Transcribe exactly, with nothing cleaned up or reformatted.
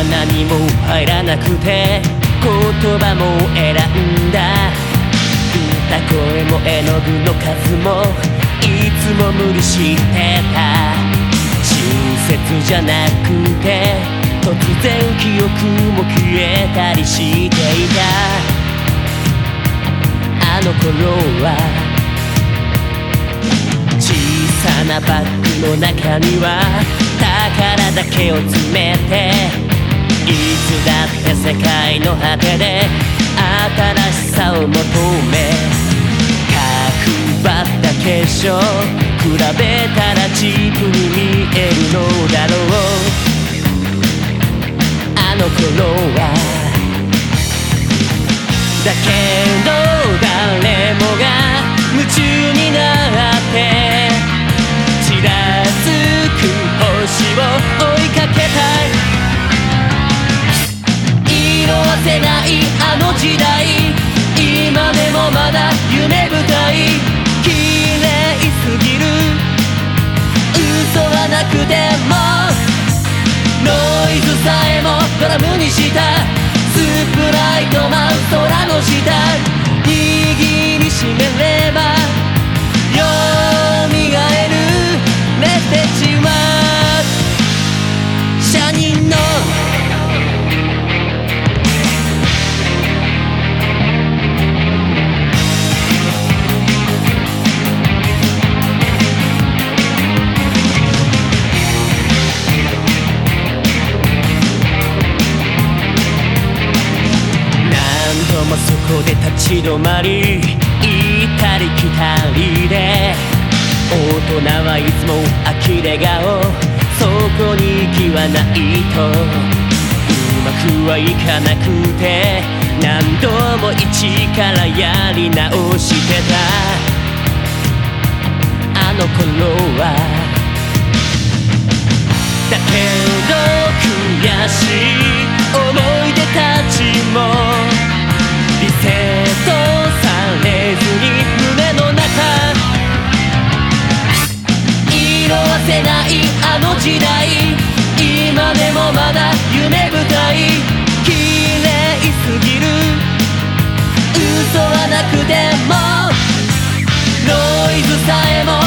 何も入らなくて言葉も選んだ歌声も絵の具の数もいつも無理してた親切じゃなくて突然記憶も消えたりしていたあの頃は小さなバッグの中には宝だけを詰めていつだって世界の果てで新しさを求め角張った化粧比べたらチープに見えるのだろうあの頃はだけど誰もが夢中になってちらつく星を追いかけたい色褪せないあの時代今でもまだ夢舞台綺麗すぎる嘘はなくてもノイズさえもドラムにしたスプライト舞う空の下握りしめれば蘇るメッセージは社人のそこで立ち止まり行ったり来たりで大人はいつも呆れ顔そこに気はないとうまくはいかなくて何度も一からやり直してたあの頃はだけど悔しい思い出たちもリセットされずに胸の中色褪せないあの時代今でもまだ夢舞台綺麗すぎる嘘はなくてもノイズさえも